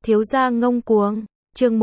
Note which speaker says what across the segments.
Speaker 1: Thiếu gia ngông cuồng, chương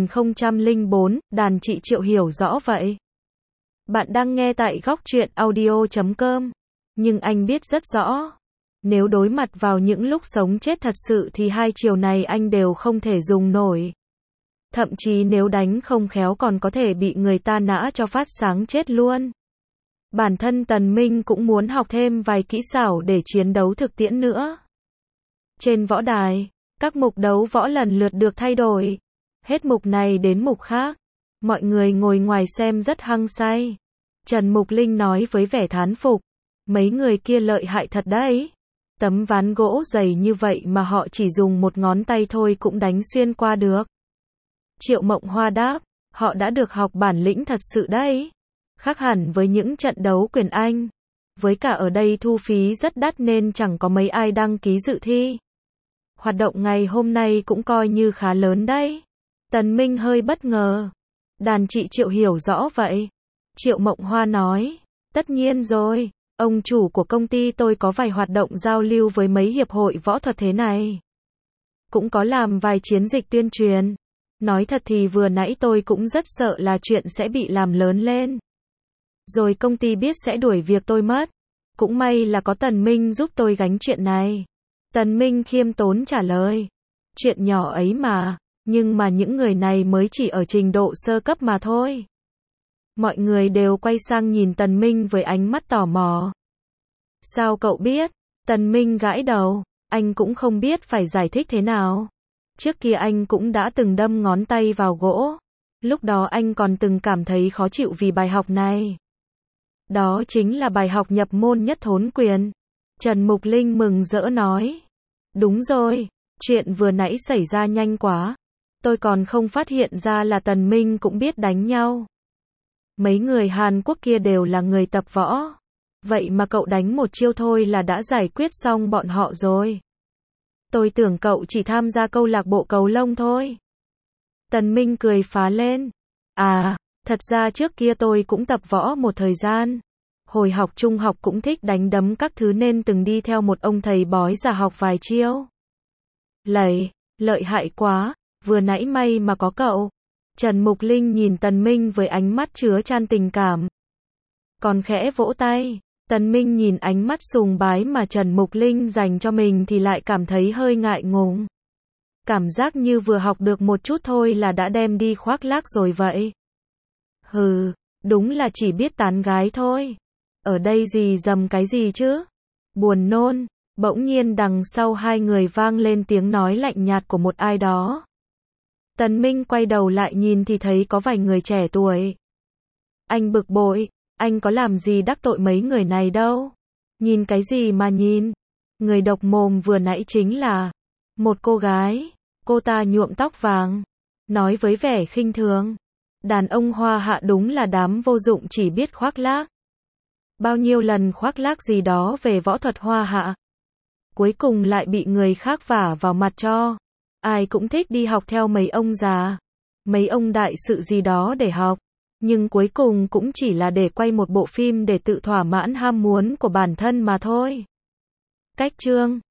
Speaker 1: 1004, đàn chị Triệu hiểu rõ vậy. Bạn đang nghe tại góc truyện audio.com, nhưng anh biết rất rõ, nếu đối mặt vào những lúc sống chết thật sự thì hai chiều này anh đều không thể dùng nổi. Thậm chí nếu đánh không khéo còn có thể bị người ta nã cho phát sáng chết luôn. Bản thân Tần Minh cũng muốn học thêm vài kỹ xảo để chiến đấu thực tiễn nữa. Trên võ đài, các mục đấu võ lần lượt được thay đổi. Hết mục này đến mục khác. Mọi người ngồi ngoài xem rất hăng say. Trần Mục Linh nói với vẻ thán phục. Mấy người kia lợi hại thật đấy. Tấm ván gỗ dày như vậy mà họ chỉ dùng một ngón tay thôi cũng đánh xuyên qua được. Triệu Mộng Hoa đáp, họ đã được học bản lĩnh thật sự đấy. Khác hẳn với những trận đấu quyền Anh. Với cả ở đây thu phí rất đắt nên chẳng có mấy ai đăng ký dự thi. Hoạt động ngày hôm nay cũng coi như khá lớn đấy. Tần Minh hơi bất ngờ. Đàn chị Triệu hiểu rõ vậy. Triệu Mộng Hoa nói, tất nhiên rồi, ông chủ của công ty tôi có vài hoạt động giao lưu với mấy hiệp hội võ thuật thế này. Cũng có làm vài chiến dịch tuyên truyền. Nói thật thì vừa nãy tôi cũng rất sợ là chuyện sẽ bị làm lớn lên. Rồi công ty biết sẽ đuổi việc tôi mất. Cũng may là có Tần Minh giúp tôi gánh chuyện này. Tần Minh khiêm tốn trả lời. Chuyện nhỏ ấy mà, nhưng mà những người này mới chỉ ở trình độ sơ cấp mà thôi. Mọi người đều quay sang nhìn Tần Minh với ánh mắt tò mò. Sao cậu biết? Tần Minh gãi đầu, anh cũng không biết phải giải thích thế nào. Trước kia anh cũng đã từng đâm ngón tay vào gỗ. Lúc đó anh còn từng cảm thấy khó chịu vì bài học này. Đó chính là bài học nhập môn nhất thốn quyền. Trần Mục Linh mừng rỡ nói. Đúng rồi, chuyện vừa nãy xảy ra nhanh quá. Tôi còn không phát hiện ra là Tần Minh cũng biết đánh nhau. Mấy người Hàn Quốc kia đều là người tập võ. Vậy mà cậu đánh một chiêu thôi là đã giải quyết xong bọn họ rồi. Tôi tưởng cậu chỉ tham gia câu lạc bộ cầu lông thôi. Tần Minh cười phá lên. À, thật ra trước kia tôi cũng tập võ một thời gian. Hồi học trung học cũng thích đánh đấm các thứ nên từng đi theo một ông thầy bói già học vài chiêu. Lợi hại quá, vừa nãy may mà có cậu. Trần Mục Linh nhìn Tần Minh với ánh mắt chứa chan tình cảm. Còn khẽ vỗ tay, Tần Minh nhìn ánh mắt sùng bái mà Trần Mục Linh dành cho mình thì lại cảm thấy hơi ngại ngùng. Cảm giác như vừa học được một chút thôi là đã đem đi khoác lác rồi vậy. Hừ, đúng là chỉ biết tán gái thôi. Ở đây gì dầm cái gì chứ? Buồn nôn, bỗng nhiên đằng sau hai người vang lên tiếng nói lạnh nhạt của một ai đó. Tần Minh quay đầu lại nhìn thì thấy có vài người trẻ tuổi. Anh bực bội, anh có làm gì đắc tội mấy người này đâu. Nhìn cái gì mà nhìn? Người độc mồm vừa nãy chính là một cô gái, cô ta nhuộm tóc vàng, nói với vẻ khinh thường. Đàn ông Hoa Hạ đúng là đám vô dụng chỉ biết khoác lác. Bao nhiêu lần khoác lác gì đó về võ thuật Hoa Hạ. Cuối cùng lại bị người khác vả vào mặt cho. Ai cũng thích đi học theo mấy ông già, mấy ông đại sự gì đó để học. Nhưng cuối cùng cũng chỉ là để quay một bộ phim để tự thỏa mãn ham muốn của bản thân mà thôi. Cách chương